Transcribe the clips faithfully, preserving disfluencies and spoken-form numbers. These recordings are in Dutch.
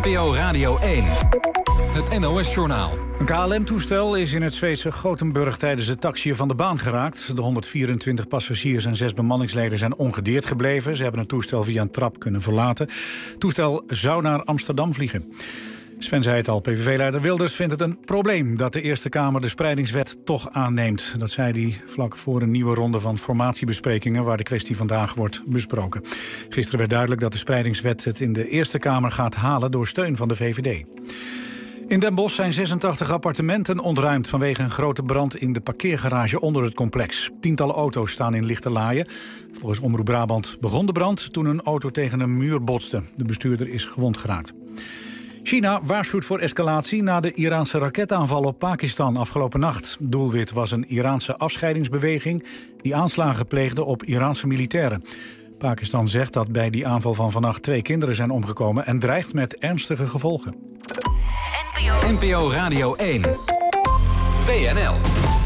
N P O Radio één. Het N O S-journaal. Een K L M-toestel is in het Zweedse Gothenburg tijdens het taxiën van de baan geraakt. De honderdvierentwintig passagiers en zes bemanningsleden zijn ongedeerd gebleven. Ze hebben het toestel via een trap kunnen verlaten. Het toestel zou naar Amsterdam vliegen. Sven zei het al, P V V-leider Wilders vindt het een probleem dat de Eerste Kamer de spreidingswet toch aanneemt. Dat zei hij vlak voor een nieuwe ronde van formatiebesprekingen waar de kwestie vandaag wordt besproken. Gisteren werd duidelijk dat de spreidingswet het in de Eerste Kamer gaat halen door steun van de V V D. In Den Bosch zijn zesentachtig appartementen ontruimd vanwege een grote brand in de parkeergarage onder het complex. Tientallen auto's staan in lichte laaien. Volgens Omroep Brabant begon de brand toen een auto tegen een muur botste. De bestuurder is gewond geraakt. China waarschuwt voor escalatie na de Iraanse raketaanval op Pakistan afgelopen nacht. Doelwit was een Iraanse afscheidingsbeweging die aanslagen pleegde op Iraanse militairen. Pakistan zegt dat bij die aanval van vannacht twee kinderen zijn omgekomen en dreigt met ernstige gevolgen. N P O Radio één. W N L.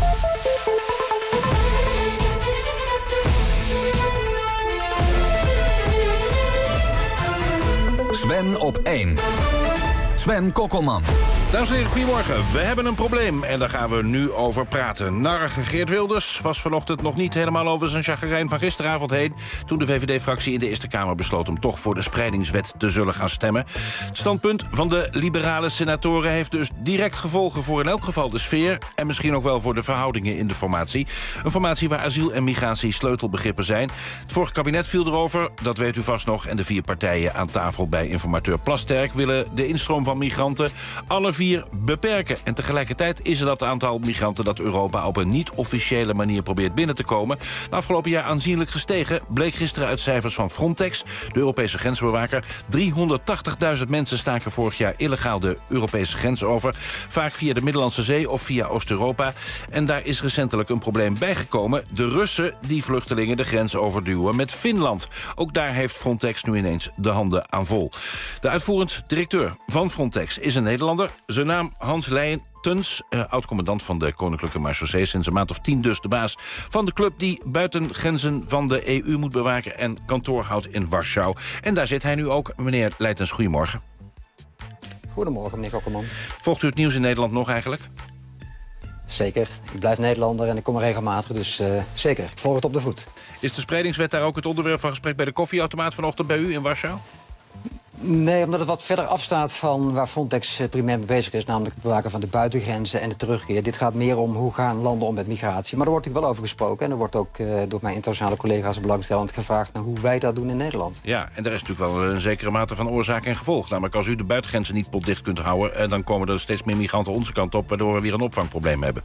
Sven op één. Sven Kokkelman. Dames en heren, goedemorgen. We hebben een probleem en daar gaan we nu over praten. Narige Geert Wilders was vanochtend nog niet helemaal over zijn chagrijn van gisteravond heen, toen de V V D-fractie in de Eerste Kamer besloot om toch voor de spreidingswet te zullen gaan stemmen. Het standpunt van de liberale senatoren heeft dus direct gevolgen voor in elk geval de sfeer en misschien ook wel voor de verhoudingen in de formatie. Een formatie waar asiel en migratie sleutelbegrippen zijn. Het vorige kabinet viel erover, dat weet u vast nog, en de vier partijen aan tafel bij informateur Plasterk willen de instroom van migranten alle vier beperken. En tegelijkertijd is er dat aantal migranten dat Europa op een niet-officiële manier probeert binnen te komen de afgelopen jaar aanzienlijk gestegen, bleek gisteren uit cijfers van Frontex, de Europese grensbewaker. driehonderdtachtigduizend mensen staken vorig jaar illegaal de Europese grens over, vaak via de Middellandse Zee of via Oost-Europa. En daar is recentelijk een probleem bijgekomen. De Russen die vluchtelingen de grens overduwen met Finland. Ook daar heeft Frontex nu ineens de handen aan vol. De uitvoerend directeur van Frontex is een Nederlander. Zijn naam Hans Leijtens, uh, oud-commandant van de Koninklijke Marechaussee, sinds een maand of tien dus de baas van de club die buitengrenzen van de E U moet bewaken en kantoor houdt in Warschau. En daar zit hij nu ook. Meneer Leijtens, goedemorgen. Goedemorgen, meneer Kokkelman. Volgt u het nieuws in Nederland nog eigenlijk? Zeker. Ik blijf Nederlander en ik kom er regelmatig, dus uh, zeker. Ik volg het op de voet. Is de spreidingswet daar ook het onderwerp van gesprek bij de koffieautomaat vanochtend bij u in Warschau? Nee, omdat het wat verder afstaat van waar Frontex primair mee bezig is, namelijk het bewaken van de buitengrenzen en de terugkeer. Dit gaat meer om hoe gaan landen om met migratie. Maar er wordt natuurlijk wel over gesproken en er wordt ook uh, door mijn internationale collega's belangstellend gevraagd naar hoe wij dat doen in Nederland. Ja, en er is natuurlijk wel een zekere mate van oorzaak en gevolg. Namelijk als u de buitengrenzen niet potdicht kunt houden, dan komen er steeds meer migranten onze kant op, waardoor we weer een opvangprobleem hebben.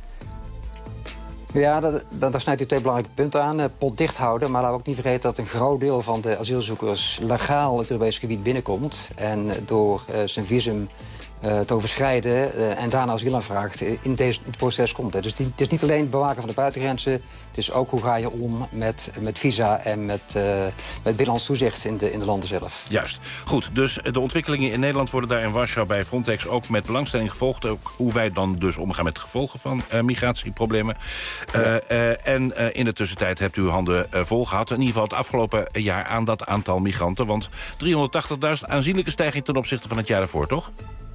Ja, dat, dat, daar snijdt u twee belangrijke punten aan. Uh, pot dicht houden, maar laten we ook niet vergeten dat een groot deel van de asielzoekers legaal het Europese gebied binnenkomt. En door uh, zijn visum uh, te overschrijden uh, en daarna asiel aanvraagt, uh, in, deze, in het proces komt. Hè. Dus die, het is niet alleen het bewaken van de buitengrenzen, het is ook hoe ga je om met, met visa en met, uh, met binnenlands toezicht in de, in de landen zelf. Juist. Goed, dus de ontwikkelingen in Nederland worden daar in Warschau bij Frontex ook met belangstelling gevolgd. Ook hoe wij dan dus omgaan met de gevolgen van uh, migratieproblemen. Uh, uh, en uh, in de tussentijd hebt u uw handen uh, vol gehad. In ieder geval het afgelopen jaar aan dat aantal migranten. Want driehonderdtachtigduizend, aanzienlijke stijging ten opzichte van het jaar daarvoor, toch?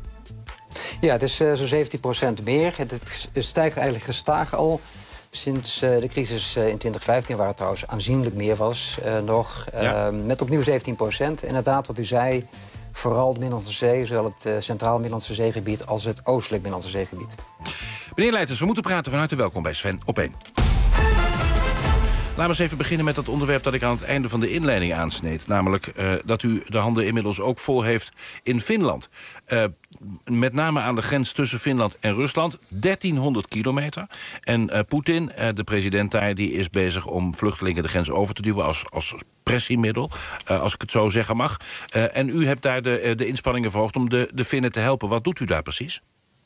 Ja, het is uh, zo'n zeventien procent meer. Het, het stijgt eigenlijk gestaag al sinds uh, de crisis uh, in twintig vijftien, waar het trouwens aanzienlijk meer was uh, nog. Uh, ja. Met opnieuw zeventien procent. Inderdaad, wat u zei, vooral de Middellandse Zee, zowel het uh, Centraal Middellandse Zeegebied als het Oostelijk Middellandse Zeegebied. Meneer Leijtens, we moeten praten. Van harte welkom bij Sven op één. Laten we eens even beginnen met dat onderwerp dat ik aan het einde van de inleiding aansneed. Namelijk uh, dat u de handen inmiddels ook vol heeft in Finland. Uh, met name aan de grens tussen Finland en Rusland. dertienhonderd kilometer. En uh, Poetin, uh, de president daar, die is bezig om vluchtelingen de grens over te duwen als, als pressiemiddel. Uh, als ik het zo zeggen mag. Uh, en u hebt daar de, de inspanningen verhoogd om de, de Finnen te helpen. Wat doet u daar precies?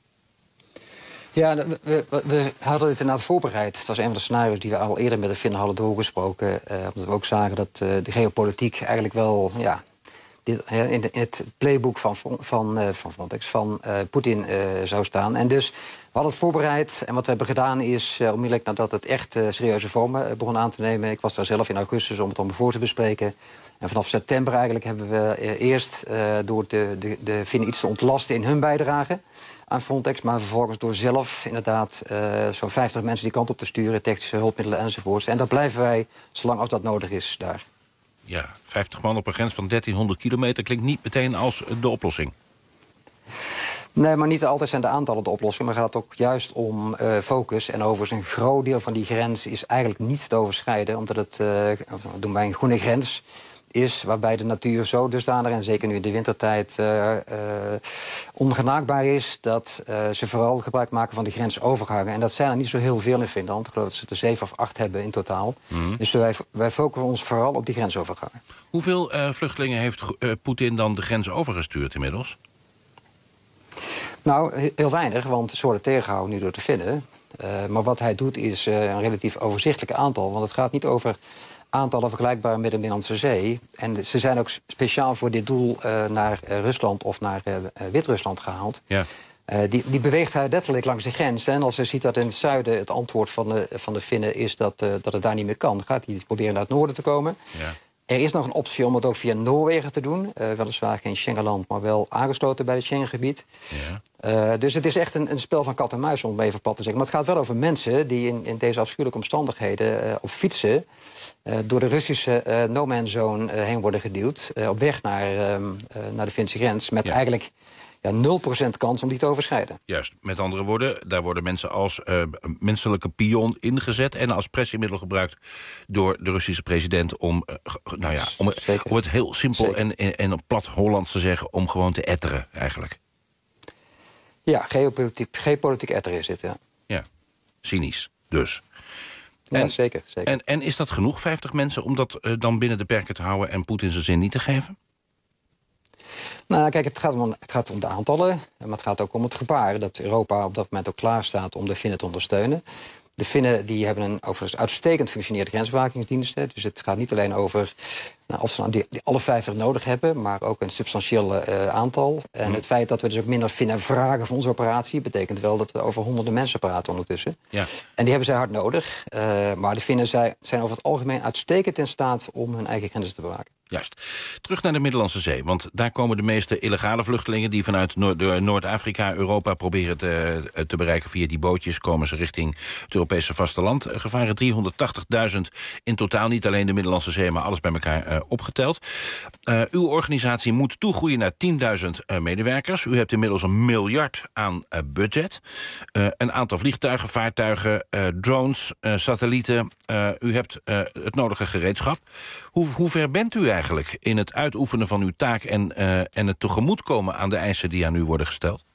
Ja, we, we, we hadden dit inderdaad voorbereid. Het was een van de scenario's die we al eerder met de Finnen hadden doorgesproken. Uh, omdat we ook zagen dat uh, de geopolitiek eigenlijk wel ja, dit, in, de, in het playbook van, van, uh, van Frontex, van uh, Poetin uh, zou staan. En dus we hadden het voorbereid. En wat we hebben gedaan is, uh, onmiddellijk nadat het echt uh, serieuze vormen uh, begon aan te nemen. Ik was daar zelf in augustus om het allemaal voor te bespreken. En vanaf september eigenlijk hebben we uh, eerst uh, door de, de, de Finnen iets te ontlasten in hun bijdrage aan Frontex, maar vervolgens door zelf inderdaad uh, zo'n vijftig mensen die kant op te sturen, technische hulpmiddelen enzovoorts. En dat blijven wij, zolang als dat nodig is, daar. Ja, vijftig man op een grens van dertienhonderd kilometer klinkt niet meteen als de oplossing. Nee, maar niet altijd zijn de aantallen de oplossing, maar gaat het ook juist om uh, focus. En overigens een groot deel van die grens is eigenlijk niet te overschrijden, omdat het, uh, doen wij een groene grens is, waarbij de natuur zo dusdanig, en zeker nu in de wintertijd, uh, uh, ongenaakbaar is, dat uh, ze vooral gebruik maken van de grensovergangen. En dat zijn er niet zo heel veel in Finland. Ik geloof dat ze er zeven of acht hebben in totaal. Mm-hmm. Dus wij, wij focussen ons vooral op die grensovergangen. Hoeveel uh, vluchtelingen heeft uh, Poetin dan de grens overgestuurd inmiddels? Nou, heel weinig, want ze worden tegengehouden nu door de Finnen. Uh, maar wat hij doet is uh, een relatief overzichtelijk aantal, want het gaat niet over aantallen vergelijkbaar met de Middellandse Zee. En ze zijn ook speciaal voor dit doel uh, naar uh, Rusland of naar uh, Wit-Rusland gehaald. Ja. Uh, die, die beweegt hij letterlijk langs de grens. En als hij ziet dat in het zuiden het antwoord van de, van de Finnen is dat, uh, dat het daar niet meer kan, gaat hij proberen naar het noorden te komen. Ja. Er is nog een optie om het ook via Noorwegen te doen. Uh, weliswaar geen Schengenland, maar wel aangesloten bij het Schengengebied. Ja. Uh, dus het is echt een, een spel van kat en muis, om het even plat te zeggen. Maar het gaat wel over mensen die in, in deze afschuwelijke omstandigheden uh, op fietsen Uh, door de Russische uh, no-man zone uh, heen worden geduwd, Uh, op weg naar, um, uh, naar de Finse grens. Met ja. eigenlijk ja, nul procent kans om die te overschrijden. Juist, met andere woorden, daar worden mensen als uh, menselijke pion ingezet en als pressiemiddel gebruikt door de Russische president om, uh, nou ja, om, om het heel simpel en, en, en op plat Hollands te zeggen, om gewoon te etteren eigenlijk. Ja, geopolitiek, geopolitiek etteren is dit, ja. Ja, cynisch dus. Ja, en, zeker. zeker. En, en is dat genoeg, vijftig mensen, om dat uh, dan binnen de perken te houden en Poetin zijn zin niet te geven? Nou, kijk, het gaat, om, het gaat om de aantallen, maar het gaat ook om het gebaar. Dat Europa op dat moment ook klaar staat om de Finnen te ondersteunen. De Finnen die hebben een overigens uitstekend functionerende grensbewakingsdienst. Dus het gaat niet alleen over nou, of ze nou die, die alle vijftig nodig hebben, maar ook een substantieel uh, aantal. En mm. het feit dat we dus ook minder Finnen vragen voor onze operatie betekent wel dat we over honderden mensen praten ondertussen. Ja. En die hebben zij hard nodig. Uh, maar de Finnen zijn, zijn over het algemeen uitstekend in staat om hun eigen grenzen te bewaken. Juist. Terug naar de Middellandse Zee, want daar komen de meeste illegale vluchtelingen die vanuit Noord- Noord-Afrika, Europa proberen te, te bereiken via die bootjes, komen ze richting het Europese vasteland. Gevaren driehonderdtachtigduizend in totaal, niet alleen de Middellandse Zee, maar alles bij elkaar uh, opgeteld. Uh, uw organisatie moet toegroeien naar tienduizend uh, medewerkers. U hebt inmiddels een miljard aan uh, budget. Uh, een aantal vliegtuigen, vaartuigen, uh, drones, uh, satellieten. Uh, u hebt uh, het nodige gereedschap. Hoe, hoe ver bent u eigenlijk in het uitoefenen van uw taak en, uh, en het tegemoetkomen aan de eisen die aan u worden gesteld?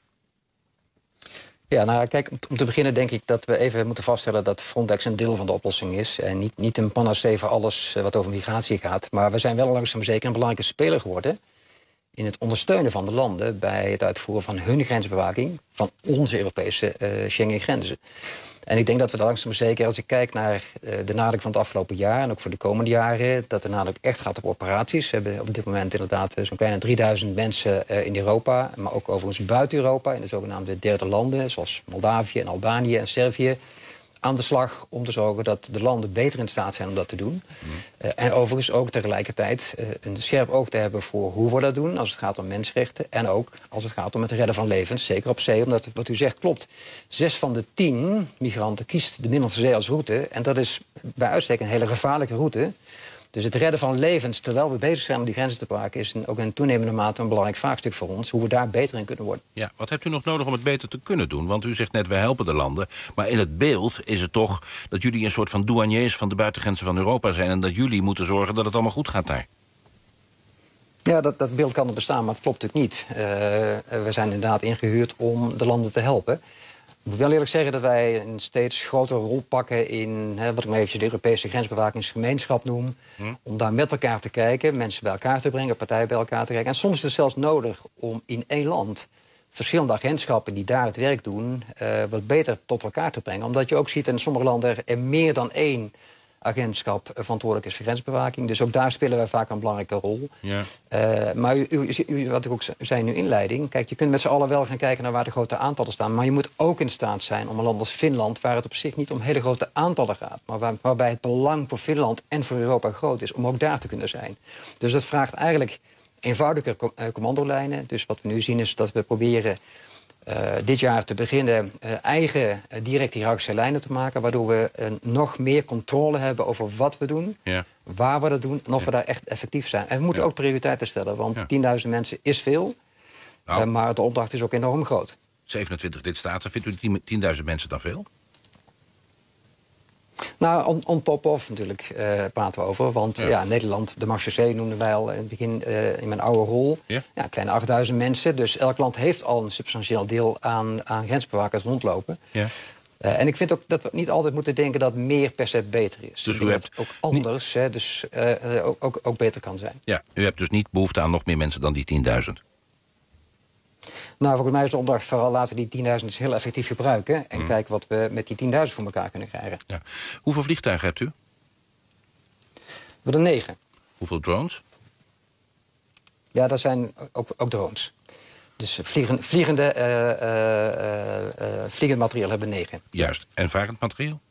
Ja, nou kijk, om te beginnen denk ik dat we even moeten vaststellen dat Frontex een deel van de oplossing is. En niet, niet een panacee voor alles wat over migratie gaat. Maar we zijn wel langzaam zeker een belangrijke speler geworden in het ondersteunen van de landen bij het uitvoeren van hun grensbewaking van onze Europese uh, Schengen-grenzen. En ik denk dat we daar langzaam zeker, als ik kijk naar uh, de nadruk van het afgelopen jaar en ook voor de komende jaren, dat de nadruk echt gaat op operaties. We hebben op dit moment inderdaad uh, zo'n kleine drieduizend mensen uh, in Europa, maar ook overigens buiten Europa, in de zogenaamde derde landen, zoals Moldavië en Albanië en Servië, aan de slag om te zorgen dat de landen beter in staat zijn om dat te doen. Mm. Uh, en overigens ook tegelijkertijd uh, een scherp oog te hebben voor hoe we dat doen als het gaat om mensenrechten en ook als het gaat om het redden van levens, zeker op zee, omdat wat u zegt klopt. Zes van de tien migranten kiest de Middellandse Zee als route en dat is bij uitstek een hele gevaarlijke route. Dus het redden van levens, terwijl we bezig zijn om die grenzen te bewaken, is een, ook in toenemende mate een belangrijk vraagstuk voor ons, hoe we daar beter in kunnen worden. Ja, wat hebt u nog nodig om het beter te kunnen doen? Want u zegt net, wij helpen de landen, maar in het beeld is het toch dat jullie een soort van douaniers van de buitengrenzen van Europa zijn en dat jullie moeten zorgen dat het allemaal goed gaat daar. Ja, dat, dat beeld kan er bestaan, maar het klopt natuurlijk niet. Uh, we zijn inderdaad ingehuurd om de landen te helpen. Ik moet wel eerlijk zeggen dat wij een steeds grotere rol pakken in hè, wat ik maar eventjes de Europese grensbewakingsgemeenschap noem. Hm. Om daar met elkaar te kijken, mensen bij elkaar te brengen, partijen bij elkaar te kijken. En soms is het zelfs nodig om in één land verschillende agentschappen die daar het werk doen, uh, wat beter tot elkaar te brengen. Omdat je ook ziet in sommige landen er meer dan één agentschap verantwoordelijk is voor grensbewaking. Dus ook daar spelen wij vaak een belangrijke rol. Ja. Uh, maar u, u, u, wat ik ook zei in uw inleiding... kijk, je kunt met z'n allen wel gaan kijken naar waar de grote aantallen staan... maar je moet ook in staat zijn om een land als Finland... waar het op zich niet om hele grote aantallen gaat... maar waar, waarbij het belang voor Finland en voor Europa groot is... om ook daar te kunnen zijn. Dus dat vraagt eigenlijk eenvoudiger com- uh, commandolijnen. Dus wat we nu zien is dat we proberen... Uh, dit jaar te beginnen uh, eigen uh, direct hiërarchische lijnen te maken... waardoor we uh, nog meer controle hebben over wat we doen... Ja. waar we dat doen en of ja. we daar echt effectief zijn. En we moeten ja. ook prioriteiten stellen, want ja. tienduizend mensen is veel... Nou. Uh, maar de opdracht is ook enorm groot. zevenentwintig lidstaten, vindt u tienduizend mensen dan veel? Nou, on, on top of natuurlijk uh, praten we over. Want ja. Ja, Nederland, de Marche noemden wij al in het begin uh, in mijn oude rol. Ja. Ja, kleine achtduizend mensen. Dus elk land heeft al een substantieel deel aan, aan grensbewakers rondlopen. Ja. Uh, en ik vind ook dat we niet altijd moeten denken dat meer per se beter is. Dus u hebt dat ook anders hè, dus, uh, ook, ook, ook beter kan zijn. Ja, u hebt dus niet behoefte aan nog meer mensen dan die tienduizend? Nou, volgens mij is de opdracht vooral laten we die tienduizend heel effectief gebruiken... en mm. kijken wat we met die tienduizend voor elkaar kunnen krijgen. Ja. Hoeveel vliegtuigen hebt u? We hebben negen. Hoeveel drones? Ja, dat zijn ook, ook drones. Dus vliegen, vliegende, uh, uh, uh, vliegend materieel hebben we negen. Juist. En varend materieel?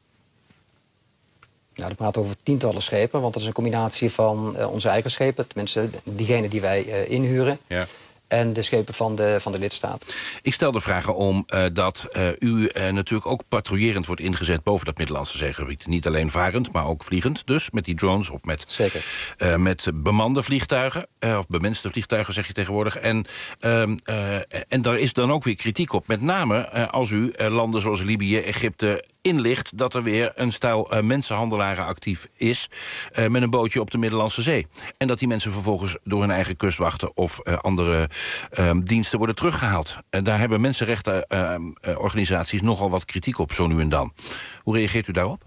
Nou, dan praten we over tientallen schepen, want dat is een combinatie van uh, onze eigen schepen... tenminste, diegene die wij uh, inhuren... Ja. En de schepen van de, van de lidstaat. Ik stel de vragen om uh, dat uh, u uh, natuurlijk ook patrouillerend wordt ingezet... boven dat Middellandse zeegebied. Niet alleen varend, maar ook vliegend. Dus met die drones of met, Zeker. Uh, met bemande vliegtuigen. Uh, of bemenste vliegtuigen, zeg je tegenwoordig. En, uh, uh, en daar is dan ook weer kritiek op. Met name uh, als u uh, landen zoals Libië, Egypte... inlicht dat er weer een stel uh, mensenhandelaren actief is... Uh, met een bootje op de Middellandse Zee. En dat die mensen vervolgens door hun eigen kustwachten... of uh, andere uh, diensten worden teruggehaald. Uh, daar hebben mensenrechtenorganisaties uh, uh, nogal wat kritiek op, zo nu en dan. Hoe reageert u daarop?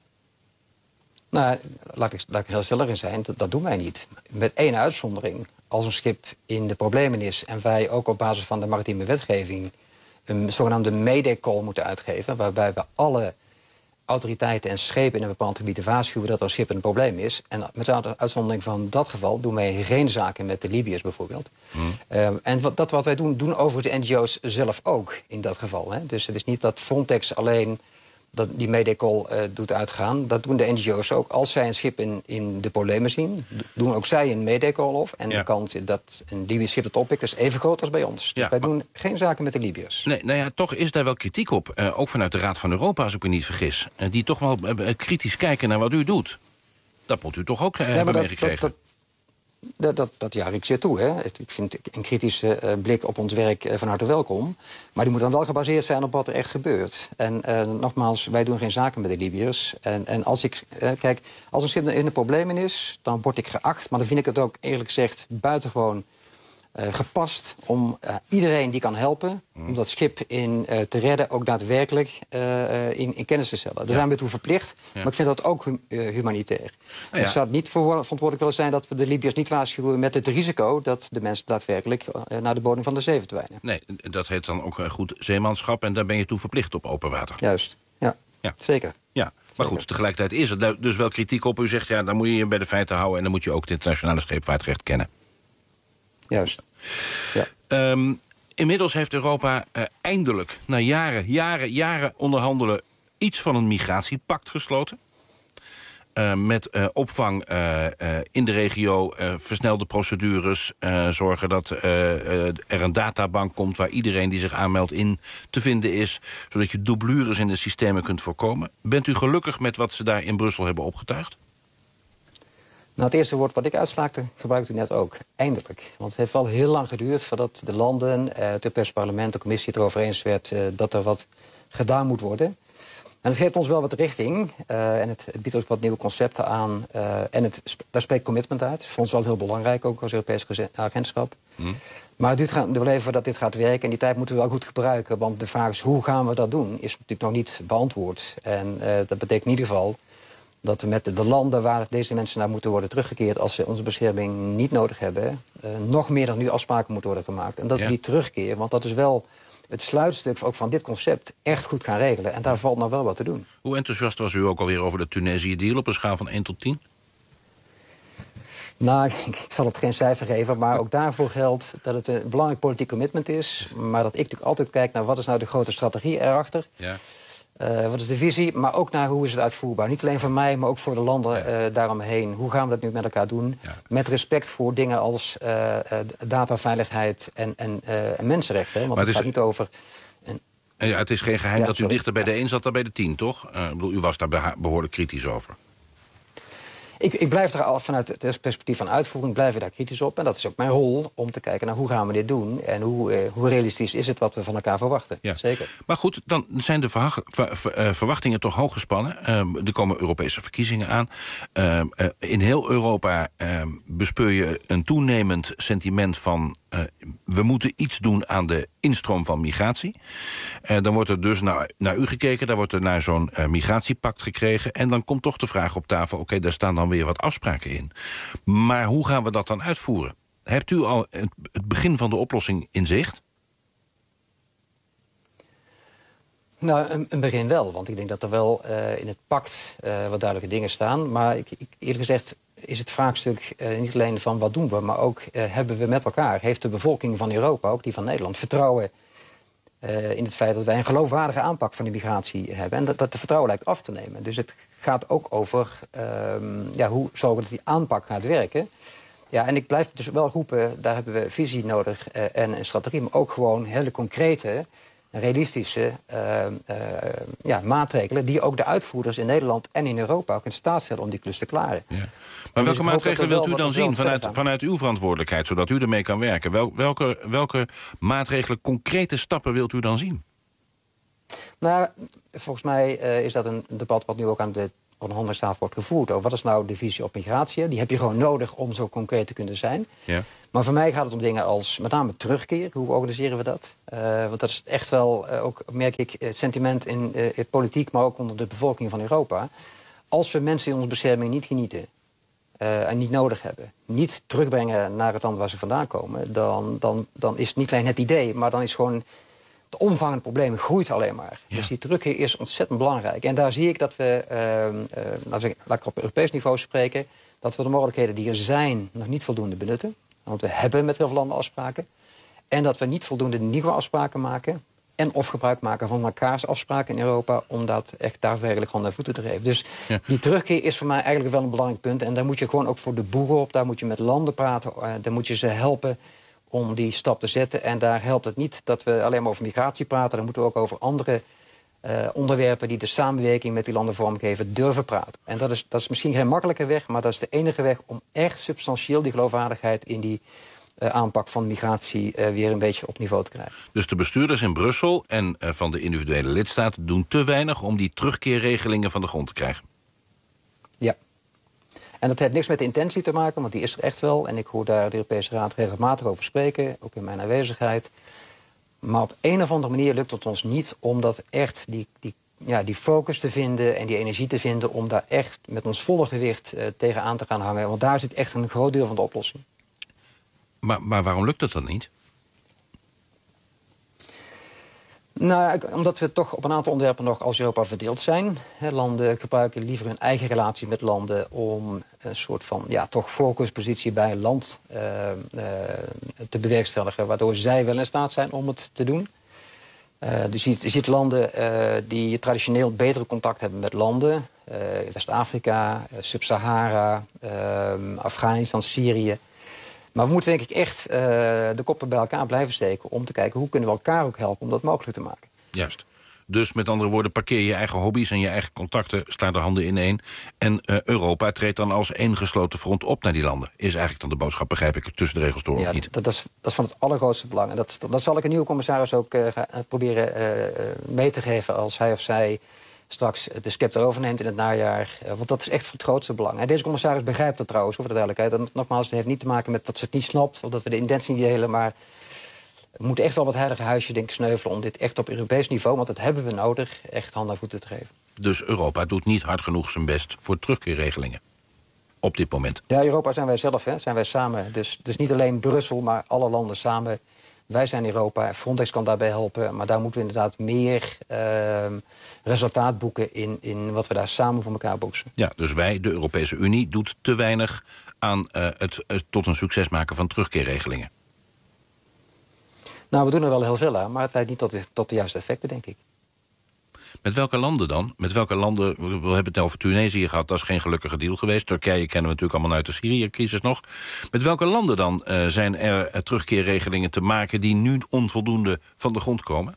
Nou, laat ik, laat ik heel stellig in zijn, dat, dat doen wij niet. Met één uitzondering. Als een schip in de problemen is... en wij ook op basis van de maritieme wetgeving... een zogenaamde mayday-call moeten uitgeven... waarbij we alle autoriteiten en schepen in een bepaald gebied waarschuwen... dat er een schip een probleem is. En met de uitzondering van dat geval doen wij geen zaken met de Libiërs bijvoorbeeld. Hmm. Um, en wat, dat wat wij doen, doen overigens de N G O's zelf ook in dat geval. Hè. Dus het is niet dat Frontex alleen... dat die mayday-call uh, doet uitgaan. Dat doen de N G O's ook. Als zij een schip in, in de problemen zien... doen ook zij een mayday-call op. En ja. de kans dat een Libisch schip het oppikt... is even groot als bij ons. Dus ja, wij maar... doen geen zaken met de Libiërs. Nee, nou ja, toch is daar wel kritiek op. Uh, ook vanuit de Raad van Europa, als ik me niet vergis. Uh, die toch wel uh, kritisch kijken naar wat u doet. Dat moet u toch ook uh, ja, hebben meegekregen? Dat, dat, Dat, dat, dat juich ik zeer toe. Hè. Ik vind een kritische uh, blik op ons werk uh, van harte welkom. Maar die moet dan wel gebaseerd zijn op wat er echt gebeurt. En uh, nogmaals, wij doen geen zaken met de Libiërs. En, en als ik, uh, kijk, als een schip in de problemen is, dan word ik geacht. Maar dan vind ik het ook eerlijk gezegd buitengewoon uh, gepast om uh, iedereen die kan helpen, mm. om dat schip in, uh, te redden, ook daadwerkelijk uh, in, in kennis te stellen. Daar ja. zijn we toe verplicht, ja. maar ik vind dat ook hum, uh, humanitair. Nou ja. Het zou niet voor, verantwoordelijk willen zijn dat we de Libiërs niet waarschuwen met het risico dat de mensen daadwerkelijk uh, naar de bodem van de zee verdwijnen. Nee, dat heet dan ook een goed zeemanschap en daar ben je toe verplicht op open water. Juist, ja, ja. zeker. Ja. Maar goed, tegelijkertijd is er dus wel kritiek op. U zegt, ja, dan moet je je bij de feiten houden en dan moet je ook het internationale scheepvaartrecht kennen. Juist. Ja. Um, inmiddels heeft Europa uh, eindelijk, na jaren, jaren, jaren onderhandelen... iets van een migratiepact gesloten. Uh, met uh, opvang uh, uh, in de regio, uh, versnelde procedures... Uh, zorgen dat uh, uh, er een databank komt waar iedereen die zich aanmeldt in te vinden is... zodat je doublures in de systemen kunt voorkomen. Bent u gelukkig met wat ze daar in Brussel hebben opgetuigd? Nou, het eerste woord wat ik uitslaakte, gebruikte u net ook. Eindelijk. Want het heeft wel heel lang geduurd voordat de landen, uh, het Europees Parlement, de commissie het erover eens werd uh, dat er wat gedaan moet worden. En het geeft ons wel wat richting. Uh, en het, het biedt ook wat nieuwe concepten aan. Uh, en het, daar spreekt commitment uit. Voor ons wel heel belangrijk, ook als Europees agentschap. Mm. Maar het duurt wel even voordat dit gaat werken. En die tijd moeten we wel goed gebruiken. Want de vraag is, hoe gaan we dat doen, is natuurlijk nog niet beantwoord. En uh, dat betekent in ieder geval dat we met de, de landen waar deze mensen naar moeten worden teruggekeerd als ze onze bescherming niet nodig hebben, uh, nog meer dan nu afspraken moeten worden gemaakt. En dat ja. we die terugkeer, want dat is wel het sluitstuk ook van dit concept, echt goed gaan regelen. En daar valt nog wel wat te doen. Hoe enthousiast was u ook alweer over de Tunesië-deal op een schaal van één tot tien? Nou, ik, ik zal het geen cijfer geven, maar ook daarvoor geldt dat het een belangrijk politiek commitment is. Maar dat ik natuurlijk altijd kijk naar wat is nou de grote strategie erachter. Ja. Uh, wat is de visie, maar ook naar hoe is het uitvoerbaar. Niet alleen voor mij, maar ook voor de landen ja. uh, daaromheen. Hoe gaan we dat nu met elkaar doen? Ja. Met respect voor dingen als uh, uh, dataveiligheid en, en, uh, en mensenrechten. Want maar het, het gaat niet over... Een... Ja, het is geen geheim ja, dat sorry. u dichter bij de één zat dan bij de tien, toch? Uh, ik bedoel, u was daar behoorlijk kritisch over. Ik, ik blijf er al vanuit het perspectief van uitvoering blijf ik daar kritisch op. En dat is ook mijn rol om te kijken naar hoe gaan we dit doen. En hoe, eh, hoe realistisch is het wat we van elkaar verwachten. Ja. Zeker. Maar goed, dan zijn de verha- ver- ver- verwachtingen toch hoog gespannen. Uh, er komen Europese verkiezingen aan. Uh, uh, in heel Europa uh, bespeur je een toenemend sentiment van... Uh, we moeten iets doen aan de instroom van migratie. Uh, dan wordt er dus naar, naar u gekeken. Daar wordt er naar zo'n uh, migratiepact gekregen. En dan komt toch de vraag op tafel... oké, okay, daar staan dan weer wat afspraken in. Maar hoe gaan we dat dan uitvoeren? Hebt u al het, het begin van de oplossing in zicht? Nou, een, een begin wel. Want ik denk dat er wel uh, in het pact uh, wat duidelijke dingen staan. Maar ik, ik, eerlijk gezegd is het vraagstuk uh, niet alleen van wat doen we... maar ook uh, hebben we met elkaar, heeft de bevolking van Europa... ook die van Nederland, vertrouwen uh, in het feit... dat wij een geloofwaardige aanpak van de migratie hebben... en dat, dat de vertrouwen lijkt af te nemen. Dus het gaat ook over uh, ja, hoe zorgen dat die aanpak gaat werken... Ja, en ik blijf dus wel roepen, daar hebben we visie nodig uh, en een strategie... maar ook gewoon hele concrete... realistische uh, uh, ja, maatregelen... die ook de uitvoerders in Nederland en in Europa ook in staat stellen om die klus te klaren. Ja. Maar welke dus maatregelen wilt u dan zien vanuit, vanuit uw verantwoordelijkheid... zodat u ermee kan werken? Wel, welke, welke maatregelen, concrete stappen wilt u dan zien? Nou, volgens mij uh, is dat een debat wat nu ook aan de onderhandelingstafel wordt gevoerd. Over wat is nou de visie op migratie? Die heb je gewoon nodig om zo concreet te kunnen zijn. Ja. Maar voor mij gaat het om dingen als met name terugkeer. Hoe organiseren we dat? Uh, want dat is echt wel, uh, ook merk ik, het sentiment in, uh, in politiek... maar ook onder de bevolking van Europa. Als we mensen in onze bescherming niet genieten... Uh, en niet nodig hebben, niet terugbrengen naar het land waar ze vandaan komen... dan, dan, dan is het niet alleen het idee, maar dan is gewoon... de omvang van het probleem groeit alleen maar. Ja. Dus die terugkeer is ontzettend belangrijk. En daar zie ik dat we, uh, uh, laat ik, laat ik op Europees niveau spreken... dat we de mogelijkheden die er zijn nog niet voldoende benutten. Want we hebben met heel veel landen afspraken. En dat we niet voldoende nieuwe afspraken maken... en of gebruik maken van elkaars afspraken in Europa... om dat echt daadwerkelijk handen en voeten te geven. Dus ja. die terugkeer is voor mij eigenlijk wel een belangrijk punt. En daar moet je gewoon ook voor de boeren op. Daar moet je met landen praten. Uh, daar moet je ze helpen om die stap te zetten. En daar helpt het niet dat we alleen maar over migratie praten. Dan moeten we ook over andere uh, onderwerpen... die de samenwerking met die landen vormgeven, durven praten. En dat is, dat is misschien geen makkelijke weg... maar dat is de enige weg om echt substantieel die geloofwaardigheid... in die uh, aanpak van migratie uh, weer een beetje op niveau te krijgen. Dus de bestuurders in Brussel en uh, van de individuele lidstaten... doen te weinig om die terugkeerregelingen van de grond te krijgen? Ja. En dat heeft niks met de intentie te maken, want die is er echt wel. En ik hoor daar de Europese Raad regelmatig over spreken, ook in mijn aanwezigheid. Maar op een of andere manier lukt het ons niet om dat echt die, die, ja, die focus te vinden en die energie te vinden... om daar echt met ons volle gewicht uh, tegenaan te gaan hangen. Want daar zit echt een groot deel van de oplossing. Maar, maar waarom lukt het dan niet? Nou, omdat we toch op een aantal onderwerpen nog als Europa verdeeld zijn. He, landen gebruiken liever hun eigen relatie met landen... om een soort van ja, toch focuspositie bij een land uh, uh, te bewerkstelligen... waardoor zij wel in staat zijn om het te doen. Uh, dus je, je ziet landen uh, die traditioneel betere contact hebben met landen... Uh, West-Afrika, uh, Sub-Sahara, uh, Afghanistan, Syrië... Maar we moeten denk ik echt uh, de koppen bij elkaar blijven steken... om te kijken hoe kunnen we elkaar ook helpen om dat mogelijk te maken. Juist. Dus met andere woorden, parkeer je eigen hobby's en je eigen contacten... sla de handen ineen. En uh, Europa treedt dan als één gesloten front op naar die landen. Is eigenlijk dan de boodschap, begrijp ik, tussen de regels door ja, of niet? Dat, dat, is, dat is van het allergrootste belang. En dat, dat, dat zal ik een nieuwe commissaris ook uh, proberen uh, mee te geven... als hij of zij straks de scepter overneemt in het najaar. Uh, want dat is echt van het grootste belang. En deze commissaris begrijpt dat trouwens, voor de duidelijkheid. En nogmaals, het heeft niet te maken met dat ze het niet snapt... of dat we de intentie niet delen, maar... we moeten echt wel wat heilige huisje denk ik sneuvelen... om dit echt op Europees niveau, want dat hebben we nodig... echt handen en voeten te geven. Dus Europa doet niet hard genoeg zijn best voor terugkeerregelingen. Op dit moment. Ja, Europa zijn wij zelf, hè? Zijn wij samen. Dus, dus niet alleen Brussel, maar alle landen samen. Wij zijn Europa, Frontex kan daarbij helpen. Maar daar moeten we inderdaad meer uh, resultaat boeken in, in wat we daar samen voor elkaar boksen. Ja, dus wij, de Europese Unie, doet te weinig aan uh, het uh, tot een succes maken van terugkeerregelingen. Nou, we doen er wel heel veel aan, maar het leidt niet tot de, tot de juiste effecten, denk ik. Met welke landen dan? Met welke landen, we hebben het over Tunesië gehad, dat is geen gelukkige deal geweest. Turkije kennen we natuurlijk allemaal uit de Syrië-crisis nog. Met welke landen dan uh, zijn er uh, terugkeerregelingen te maken die nu onvoldoende van de grond komen?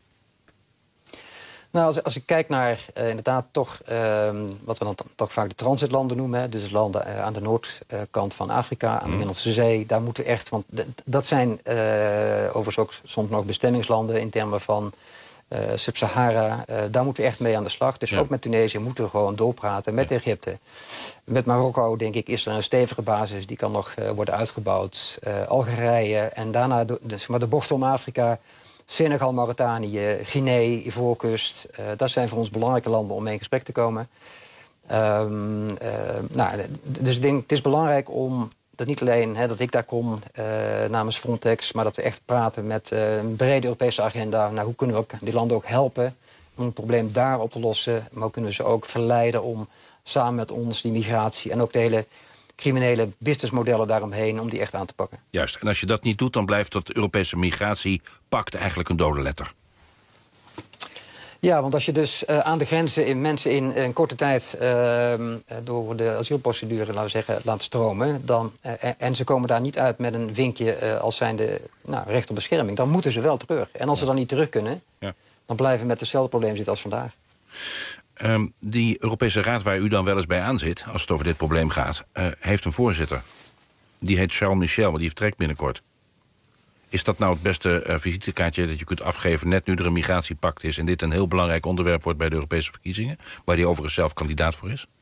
Nou, als, als ik kijk naar uh, inderdaad toch uh, wat we dan toch vaak de transitlanden noemen, hè, dus landen uh, aan de noordkant van Afrika, aan de Middellandse Zee, daar moeten we echt, want dat zijn uh, overigens ook soms nog bestemmingslanden in termen van Uh, Sub-Sahara, uh, daar moeten we echt mee aan de slag. Dus ja. Ook met Tunesië moeten we gewoon doorpraten. Met ja. Egypte. Met Marokko, denk ik, is er een stevige basis. Die kan nog uh, worden uitgebouwd. Uh, Algerije en daarna de, de, maar de bocht om Afrika. Senegal, Mauritanië, Guinea, Ivoorkust. Uh, dat zijn voor ons belangrijke landen om mee in gesprek te komen. Um, uh, nou, dus ik denk, het is belangrijk om dat niet alleen hè, dat ik daar kom uh, namens Frontex, maar dat we echt praten met uh, een brede Europese agenda. Nou, hoe kunnen we ook die landen ook helpen om het probleem daar op te lossen? Maar hoe kunnen we ze ook verleiden om samen met ons die migratie en ook de hele criminele businessmodellen daaromheen, om die echt aan te pakken? Juist, en als je dat niet doet, dan blijft dat Europese migratiepact eigenlijk een dode letter. Ja, want als je dus uh, aan de grenzen in mensen in een korte tijd uh, door de asielprocedure, laten we zeggen, laat stromen, dan, uh, en ze komen daar niet uit met een vinkje uh, als zijnde nou, recht op bescherming, dan moeten ze wel terug. En als ze dan niet terug kunnen, ja. dan blijven we met hetzelfde probleem zitten als vandaag. Um, die Europese Raad waar u dan wel eens bij aan zit, als het over dit probleem gaat, uh, heeft een voorzitter. Die heet Charles Michel, want die vertrekt binnenkort. Is dat nou het beste uh, visitekaartje dat je kunt afgeven, net nu er een migratiepact is en dit een heel belangrijk onderwerp wordt bij de Europese verkiezingen, waar die overigens zelf kandidaat voor is?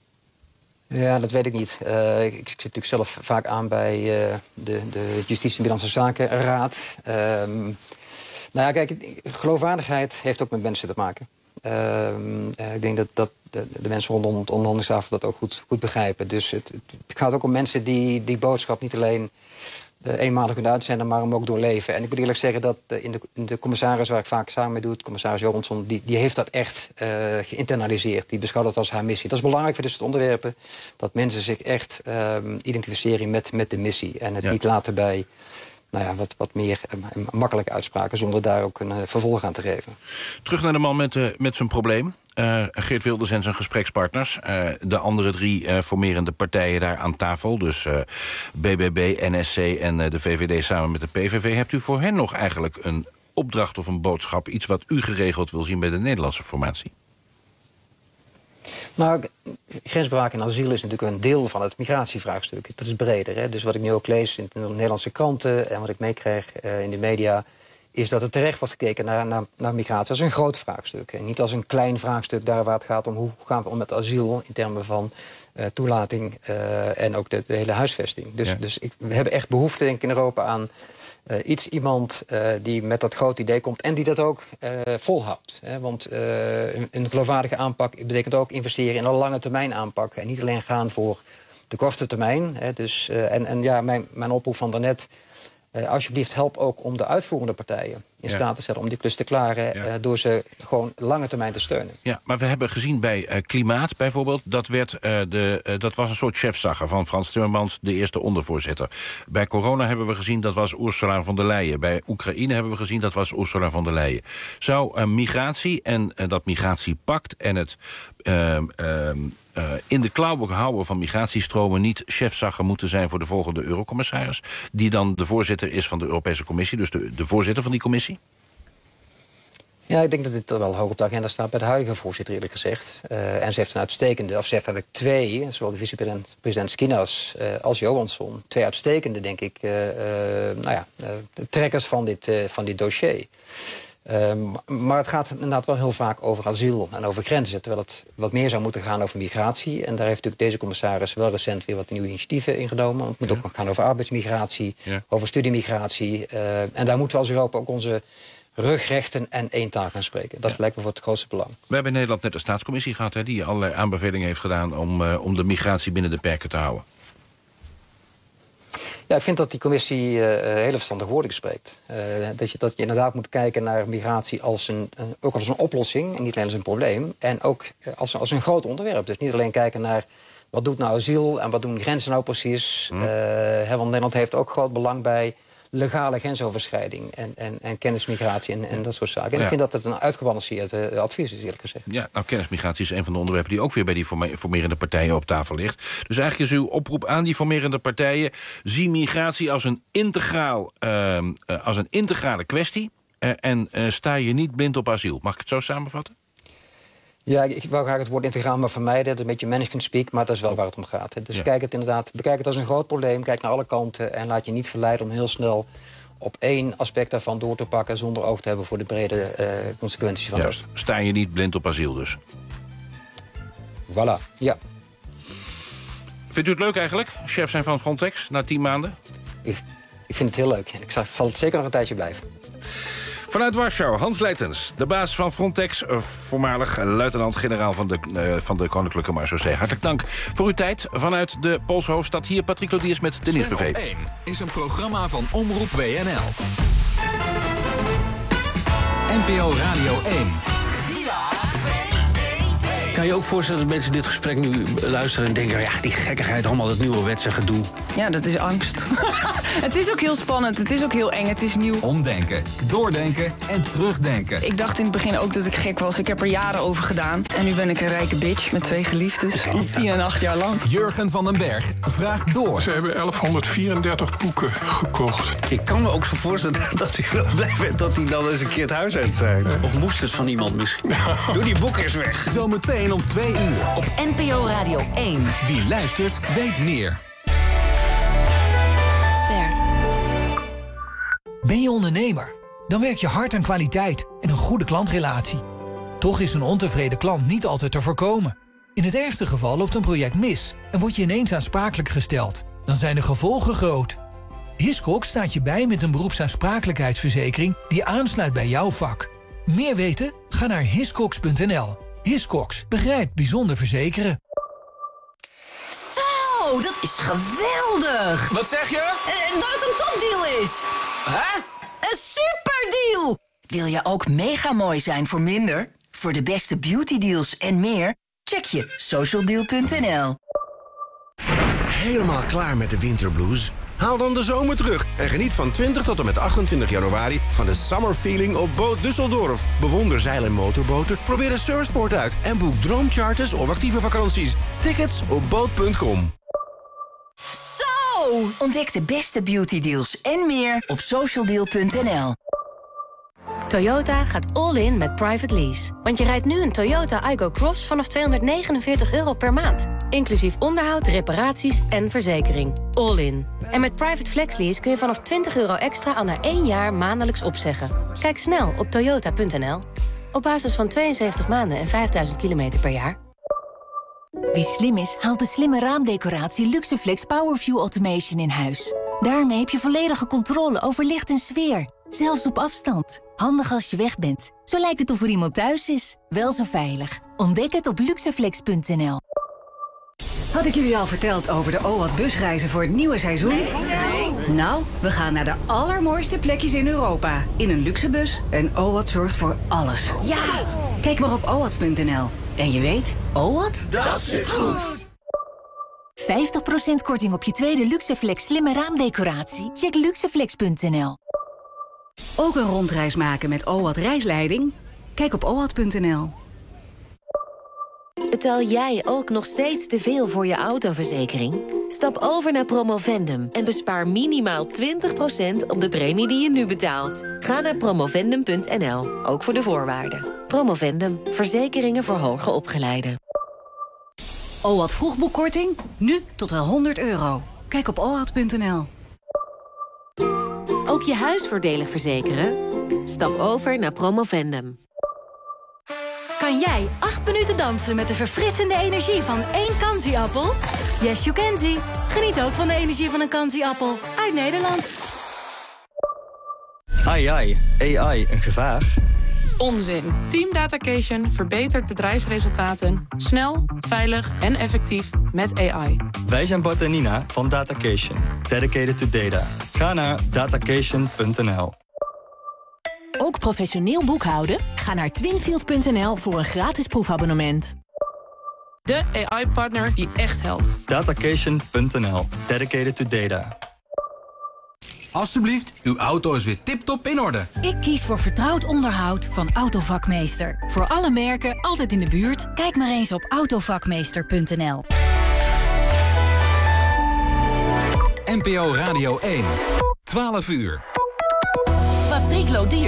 Ja, dat weet ik niet. Uh, ik, ik zit natuurlijk zelf vaak aan bij uh, de, de Justitie en Binnenlandse Zaken Raad. Um, nou ja, kijk, geloofwaardigheid heeft ook met mensen te maken. Um, uh, ik denk dat, dat de, de mensen rondom het onderhandelingstafel dat ook goed, goed begrijpen. Dus het, het gaat ook om mensen die die boodschap niet alleen Uh, eenmalig kunnen uitzenden, maar hem ook doorleven. En ik moet eerlijk zeggen dat uh, in, de, in de commissaris waar ik vaak samen mee doe, de commissaris Johansson, die, die heeft dat echt uh, geïnternaliseerd. Die beschouwt dat als haar missie. Dat is belangrijk voor dit soort onderwerpen, dat mensen zich echt uh, identificeren met, met de missie. En het ja. niet laten bij nou ja, wat, wat meer uh, makkelijke uitspraken, zonder daar ook een uh, vervolg aan te geven. Terug naar de man met, uh, met zijn probleem. Uh, Geert Wilders en zijn gesprekspartners. Uh, de andere drie uh, formerende partijen daar aan tafel. Dus uh, B B B, N S C en uh, de V V D samen met de P V V. Hebt u voor hen nog eigenlijk een opdracht of een boodschap? Iets wat u geregeld wil zien bij de Nederlandse formatie? Nou, grensbewaking en asiel is natuurlijk een deel van het migratievraagstuk. Dat is breder. Hè? Dus wat ik nu ook lees in de Nederlandse kranten en wat ik meekrijg uh, in de media, is dat er terecht wordt gekeken naar, naar, naar migratie als een groot vraagstuk. En niet als een klein vraagstuk daar waar het gaat om hoe gaan we om met asiel in termen van uh, toelating uh, en ook de, de hele huisvesting. Dus, ja. dus ik, we hebben echt behoefte, denk ik, in Europa aan uh, iets, iemand uh, die met dat grote idee komt en die dat ook uh, volhoudt. Hè? Want uh, een, een geloofwaardige aanpak betekent ook investeren in een lange termijn aanpak en niet alleen gaan voor de korte termijn. Hè? Dus, uh, en, en ja, mijn, mijn oproep van daarnet, Uh, alsjeblieft, help ook om de uitvoerende partijen in ja. staat te stellen om die klus te klaren, ja. uh, door ze gewoon lange termijn te steunen. Ja, maar we hebben gezien bij uh, klimaat bijvoorbeeld, dat, werd, uh, de, uh, dat was een soort chefzagger van Frans Timmermans, de eerste ondervoorzitter. Bij corona hebben we gezien, dat was Ursula von der Leyen. Bij Oekraïne hebben we gezien, dat was Ursula von der Leyen. Zou uh, migratie en uh, dat migratiepact en het Uh, uh, uh, in de klauwen houden van migratiestromen niet chefzagger moeten zijn voor de volgende eurocommissaris, die dan de voorzitter is van de Europese Commissie, dus de, de voorzitter van die commissie? Ja, ik denk dat dit wel hoog op de agenda staat bij de huidige voorzitter, eerlijk gezegd. Uh, en ze heeft een uitstekende, of ze heeft eigenlijk twee, zowel de vicepresident president Skinas uh, als Johansson, twee uitstekende, denk ik, uh, uh, nou ja, uh, trekkers van dit, uh, van dit dossier. Um, maar het gaat inderdaad wel heel vaak over asiel en over grenzen, terwijl het wat meer zou moeten gaan over migratie. En daar heeft natuurlijk deze commissaris wel recent weer wat nieuwe initiatieven ingenomen. Het moet ja. ook gaan over arbeidsmigratie, ja. over studiemigratie. Uh, en daar moeten we als Europa ook onze rugrechten en één taal gaan spreken. Dat ja. lijkt me voor het grootste belang. We hebben in Nederland net een staatscommissie gehad, hè, die allerlei aanbevelingen heeft gedaan om, uh, om de migratie binnen de perken te houden. Ja, ik vind dat die commissie uh, hele verstandige woorden spreekt. Uh, dat, je, dat je inderdaad moet kijken naar migratie als een, uh, ook als een oplossing en niet alleen als een probleem. En ook uh, als, als een groot onderwerp. Dus niet alleen kijken naar wat doet nou asiel en wat doen grenzen nou precies. Hmm. Uh, hè, want Nederland heeft ook groot belang bij legale grensoverschrijding en, en, en kennismigratie en, en dat soort zaken. En ja. ik vind dat het een uitgebalanceerd uh, advies is, eerlijk gezegd. Ja, nou, kennismigratie is een van de onderwerpen die ook weer bij die formerende partijen op tafel ligt. Dus eigenlijk is uw oproep aan die formerende partijen: zie migratie als een, integraal, uh, uh, als een integrale kwestie uh, en uh, sta je niet blind op asiel. Mag ik het zo samenvatten? Ja, ik wou graag het woord integraal maar vermijden. Dat is een beetje management speak, maar dat is wel waar het om gaat. Dus ja. kijk het inderdaad, bekijk het als een groot probleem. Kijk naar alle kanten en laat je niet verleiden om heel snel op één aspect daarvan door te pakken zonder oog te hebben voor de brede uh, consequenties van Juist. Dat. Sta je niet blind op asiel dus? Voilà, ja. Vindt u het leuk eigenlijk, chef zijn van Frontex, na tien maanden? Ik, ik vind het heel leuk en ik zal, zal het zeker nog een tijdje blijven. Vanuit Warschau, Hans Leitens, de baas van Frontex, voormalig luitenant-generaal van de, uh, van de Koninklijke Marechaussee. Hartelijk dank voor uw tijd vanuit de Poolse hoofdstad. Hier Patrick Lodiers met de nieuwsbv. één is een programma van Omroep W N L. N P O Radio één. Kan je ook voorstellen dat mensen dit gesprek nu luisteren en denken: ja, die gekkigheid, allemaal dat nieuwerwetse gedoe. Ja, dat is angst. Het is ook heel spannend, het is ook heel eng, het is nieuw. Omdenken, doordenken en terugdenken. Ik dacht in het begin ook dat ik gek was. Ik heb er jaren over gedaan. En nu ben ik een rijke bitch met twee geliefdes. Al tien en acht jaar lang. Jurgen van den Berg vraagt door. Ze hebben elfhonderdvierendertig boeken gekocht. Ik kan me ook zo voorstellen dat hij wel blij bent dat hij dan eens een keer het huis uit zijn. Of moest het van iemand misschien. Doe die boeken eens weg. Zometeen om twee uur. Op N P O Radio één. Wie luistert, weet meer. Ster. Ben je ondernemer? Dan werk je hard aan kwaliteit en een goede klantrelatie. Toch is een ontevreden klant niet altijd te voorkomen. In het ergste geval loopt een project mis en word je ineens aansprakelijk gesteld. Dan zijn de gevolgen groot. Hiscox staat je bij met een beroepsaansprakelijkheidsverzekering die aansluit bij jouw vak. Meer weten? Ga naar hiscox punt n l. Hiscox begrijpt bijzonder verzekeren. Zo, dat is geweldig! Wat zeg je? Uh, dat het een topdeal is! Hè? Een superdeal! Wil je ook mega mooi zijn voor minder? Voor de beste beautydeals en meer? Check je socialdeal punt n l. Helemaal klaar met de winterblues? Haal dan de zomer terug en geniet van twintig tot en met achtentwintig januari... van de Summer Feeling op Boot Düsseldorf. Bewonder zeil- en motorboten, probeer de surfsport uit... en boek droomcharters of actieve vakanties. Tickets op boot punt com. Zo! Ontdek de beste beautydeals en meer op socialdeal punt n l. Toyota gaat all-in met private lease. Want je rijdt nu een Toyota Aygo Cross vanaf tweehonderdnegenenveertig euro per maand. Inclusief onderhoud, reparaties en verzekering. All-in. En met private flexlease kun je vanaf twintig euro extra al na één jaar maandelijks opzeggen. Kijk snel op toyota punt n l. Op basis van tweeënzeventig maanden en vijfduizend kilometer per jaar. Wie slim is, haalt de slimme raamdecoratie Luxeflex Powerview Automation in huis. Daarmee heb je volledige controle over licht en sfeer. Zelfs op afstand. Handig als je weg bent. Zo lijkt het of er iemand thuis is. Wel zo veilig. Ontdek het op luxeflex punt n l. Had ik jullie al verteld over de O W A T busreizen voor het nieuwe seizoen? Nee, nee. Nou, we gaan naar de allermooiste plekjes in Europa. In een luxe bus en O W A T zorgt voor alles. Ja! Kijk maar op o w a t punt n l. En je weet, O W A T? Dat zit goed! vijftig procent korting op je tweede Luxeflex slimme raamdecoratie? Check luxeflex punt n l. Ook een rondreis maken met O W A T reisleiding? Kijk op o w a t punt n l. Betaal jij ook nog steeds te veel voor je autoverzekering? Stap over naar Promovendum en bespaar minimaal twintig procent op de premie die je nu betaalt. Ga naar promovendum punt n l, ook voor de voorwaarden. Promovendum, verzekeringen voor hoger opgeleiden. O W A T vroegboekkorting? Nu tot wel honderd euro. Kijk op o w a t punt n l. Ook je huis voordelig verzekeren? Stap over naar Promovendum. Kan jij acht minuten dansen met de verfrissende energie van één Kanzi-appel? Yes, you can see. Geniet ook van de energie van een Kanzi-appel uit Nederland. Ai ai, A I een gevaar? Onzin. Team Datacation verbetert bedrijfsresultaten snel, veilig en effectief met A I. Wij zijn Bart en Nina van Datacation. Dedicated to data. Ga naar datacation punt n l. Ook professioneel boekhouden? Ga naar twinfield punt n l voor een gratis proefabonnement. De A I-partner die echt helpt. datacation punt n l. Dedicated to data. Alsjeblieft, uw auto is weer tip-top in orde. Ik kies voor vertrouwd onderhoud van Autovakmeester. Voor alle merken, altijd in de buurt. Kijk maar eens op autovakmeester punt n l. N P O Radio één. twaalf uur. Patrick Lodier